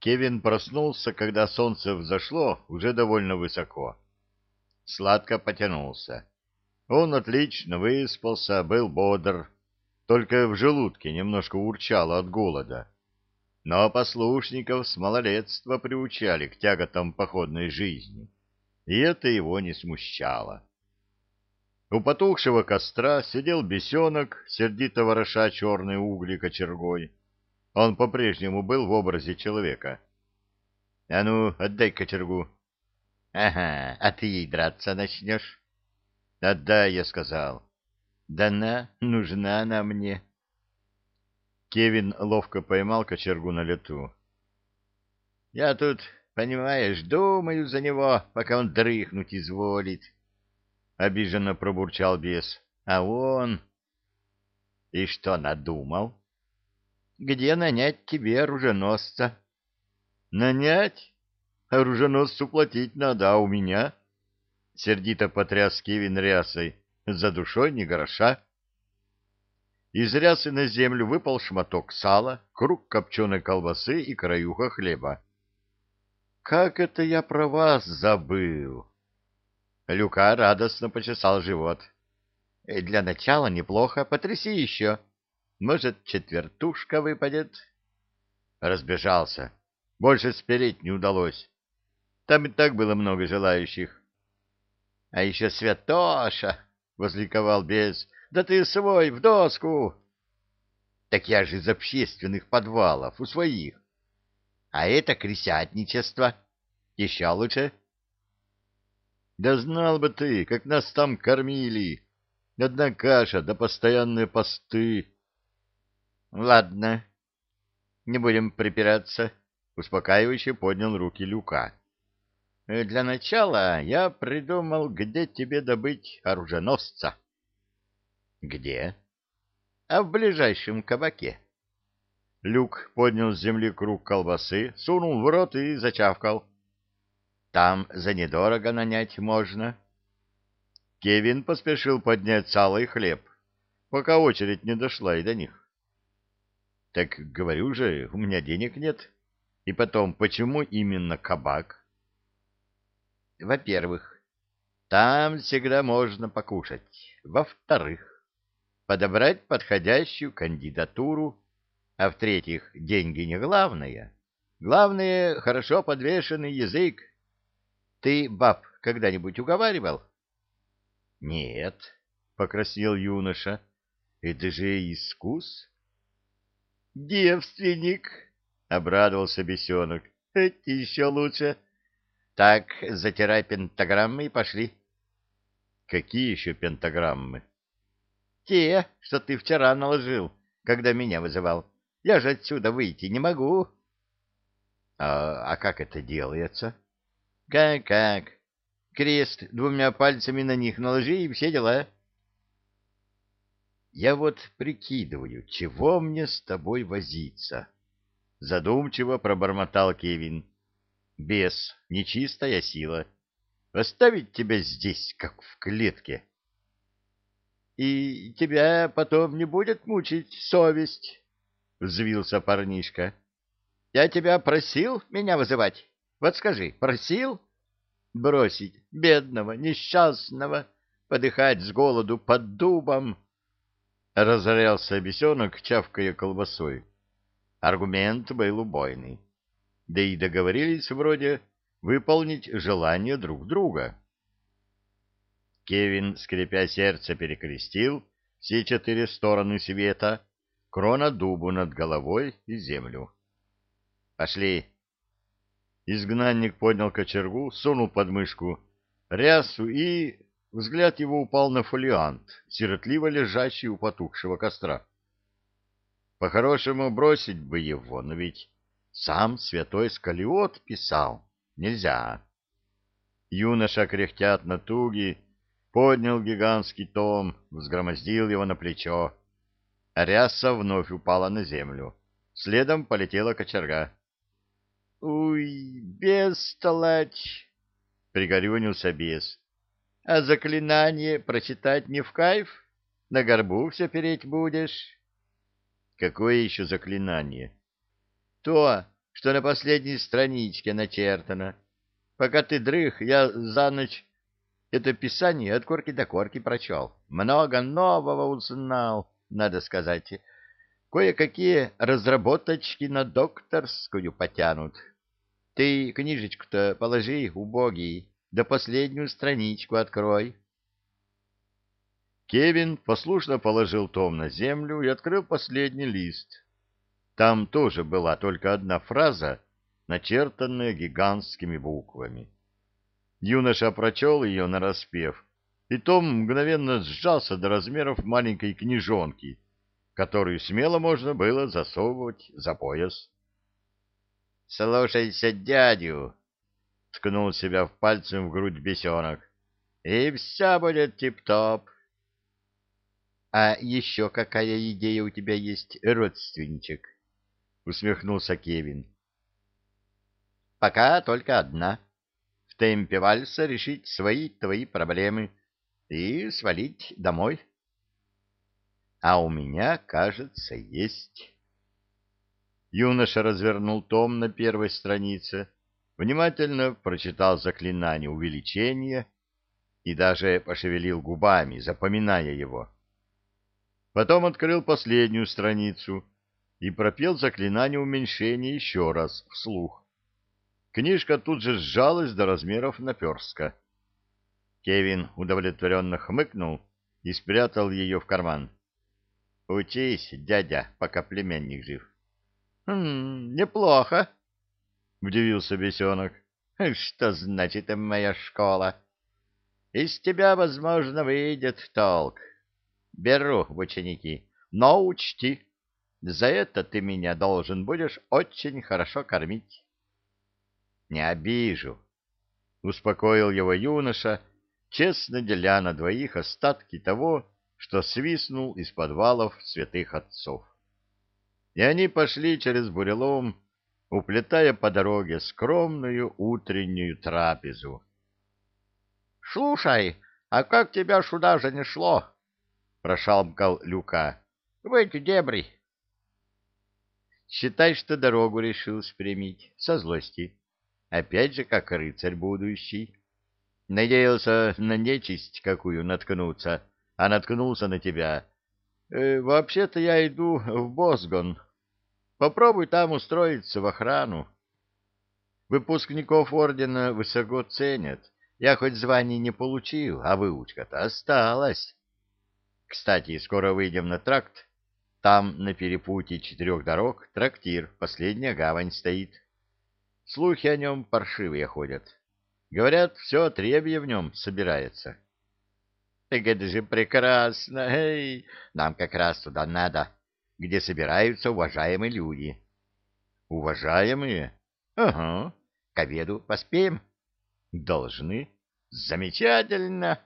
Кевин проснулся, когда солнце взошло уже довольно высоко. Сладко потянулся. Он отлично выспался, был бодр, только в желудке немножко урчало от голода. Но послушников с малолетства приучали к тяготам походной жизни, и это его не смущало. У потухшего костра сидел бесенок, сердито вороша черные угли кочергой. Он по-прежнему был в образе человека. — А ну, отдай кочергу. — Ага, а ты ей драться начнешь? — Отдай, я сказал. — Да на, нужна она мне. Кевин ловко поймал кочергу на лету. — Я тут, понимаешь, думаю за него, пока он дрыхнуть изволит. — обиженно пробурчал бес. — А он... — И что надумал? — Где нанять тебе оруженосца? — Нанять? Оруженосцу платить надо, а у меня? Сердито потряс Кевин рясой. За душой ни гроша. Из рясы на землю выпал шматок сала, круг копченой колбасы и краюха хлеба. Как это я про вас забыл? Люка радостно почесал живот. Для начала неплохо, потряси еще. Может, четвертушка выпадет? Разбежался. Больше спереть не удалось. Там и так было много желающих. — А еще святоша! — возликовал бес. — Да ты свой, в доску! — Так я же из общественных подвалов, у своих. — А это крысятничество. Еще лучше. — Да знал бы ты, как нас там кормили. Одна каша да постоянные посты. — Ладно, не будем припираться. Успокаивающе поднял руки Люка. Для начала я придумал, где тебе добыть оруженосца. Где? А в ближайшем кабаке. Люк поднял с земли круг колбасы, сунул в рот и зачавкал. Там за недорого нанять можно. Кевин поспешил поднять сало и хлеб, пока очередь не дошла и до них. Так говорю же, у меня денег нет. И потом, почему именно кабак? Во-первых, там всегда можно покушать. Во-вторых, подобрать подходящую кандидатуру. А в-третьих, деньги не главное. Главное, хорошо подвешенный язык. Ты баб когда-нибудь уговаривал? Нет, покраснел юноша. Это же искус. Девственник, обрадовался бесенок. Это еще лучше. Так, затирай пентаграммы и пошли. Какие еще пентаграммы? Те, что ты вчера наложил, когда меня вызывал. Я же отсюда выйти не могу. А как это делается? Как? Крест двумя пальцами на них наложи и все дела. Я вот прикидываю, чего мне с тобой возиться. Задумчиво пробормотал Кевин. Бес, нечистая сила. Оставить тебя здесь, как в клетке. И тебя потом не будет мучить совесть, взвился парнишка. Я тебя просил меня вызывать? Вот скажи, просил? Бросить бедного, несчастного, подыхать с голоду под дубом? Разорялся бесенок, чавкая колбасой. Аргумент был убойный. Да и договорились вроде выполнить желание друг друга. Кевин, скрипя сердце, перекрестил все 4 стороны света, крона дубу над головой и землю. «Пошли!» Изгнанник поднял кочергу, сунул под мышку рясу, и взгляд его упал на фолиант, сиротливо лежащий у потухшего костра. По-хорошему бросить бы его, но ведь сам святой Скалиот писал. Нельзя. Юноша, кряхтя от натуги, поднял гигантский том, взгромоздил его на плечо. А ряса вновь упала на землю. Следом полетела кочерга. — Уй, бестолочь! — пригорюнился бес. — А заклинание прочитать не в кайф? На горбу все переть будешь? — Какое еще заклинание? — То, что на последней страничке начертано. Пока ты дрых, я за ночь это писание от корки до корки прочел. Много нового узнал, надо сказать. Кое-какие разработочки на докторскую потянут. Ты книжечку-то положи, убогий, да последнюю страничку открой. Кевин послушно положил том на землю и открыл последний лист. Там тоже была только одна фраза, начертанная гигантскими буквами. Юноша прочел ее нараспев, и том мгновенно сжался до размеров маленькой книжонки, которую смело можно было засовывать за пояс. — Слушайся дядю! — ткнул себя в пальцем в грудь бесенок. — И все будет тип-топ. — А еще какая идея у тебя есть, родственничек? — усмехнулся Кевин. — Пока только одна. В темпе вальса решить свои твои проблемы и свалить домой. — А у меня, кажется, есть. Юноша развернул том на первой странице, внимательно прочитал заклинание увеличения и даже пошевелил губами, запоминая его. Потом открыл последнюю страницу и пропел заклинание уменьшения еще раз вслух. Книжка тут же сжалась до размеров наперстка. Кевин удовлетворенно хмыкнул и спрятал ее в карман. — Учись, дядя, пока племянник жив. — Неплохо, — удивился бесенок. — Что значит моя школа? Из тебя, возможно, выйдет толк. Беру в ученики, но учти, за это ты меня должен будешь очень хорошо кормить. — Не обижу, — успокоил его юноша, честно деля на двоих остатки того, что свистнул из подвалов святых отцов. И они пошли через бурелом, уплетая по дороге скромную утреннюю трапезу. — Слушай, а как тебя сюда же несло? — прошалмкал Люка. — В эти дебри. — Считай, что дорогу решил спрямить, со злости. Опять же, как рыцарь будущий. Надеялся на нечисть какую наткнуться, а наткнулся на тебя. Вообще-то я иду в Босгон. Попробуй там устроиться в охрану. Выпускников ордена высоко ценят. Я хоть званий не получил, а выучка-то осталась. Кстати, скоро выйдем на тракт. Там на перепутье 4 дорог трактир, последняя гавань стоит. Слухи о нем паршивые ходят. Говорят, все отребье в нем собирается. Так это же прекрасно. Эй, нам как раз туда надо, где собираются уважаемые люди. Уважаемые? Ага. К обеду поспеем? Должны. Замечательно.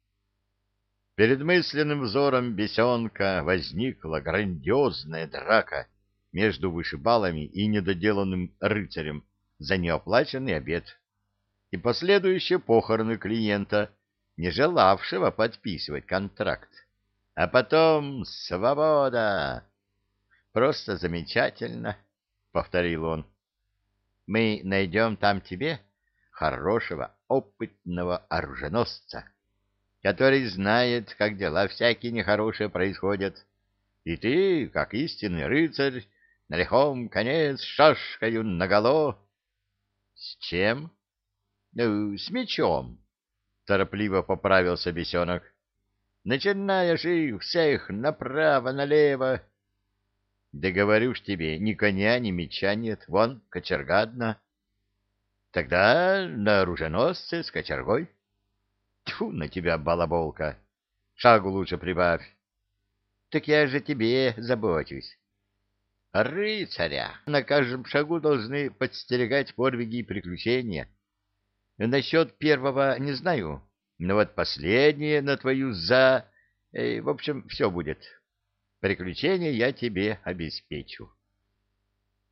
Перед мысленным взором бесенка возникла грандиозная драка между вышибалами и недоделанным рыцарем за неоплаченный обед и последующие похороны клиента, не желавшего подписывать контракт. А потом свобода. Просто замечательно, — повторил он. Мы найдем там тебе хорошего, опытного оруженосца, который знает, как дела всякие нехорошие происходят. И ты, как истинный рыцарь, на лихом коне с шашкою наголо. — С чем? — С мечом, — торопливо поправился бесенок. — Начинаешь их всех направо-налево. — Да говорю ж тебе, ни коня, ни меча нет, вон кочерга одна. — Тогда на оруженосце с кочергой. — Тьфу на тебя, балаболка! Шагу лучше прибавь. — Так я же тебе забочусь. Рыцаря на каждом шагу должны подстерегать подвиги и приключения. Насчет первого не знаю, но вот последнее на твою в общем, все будет. Приключения я тебе обеспечу.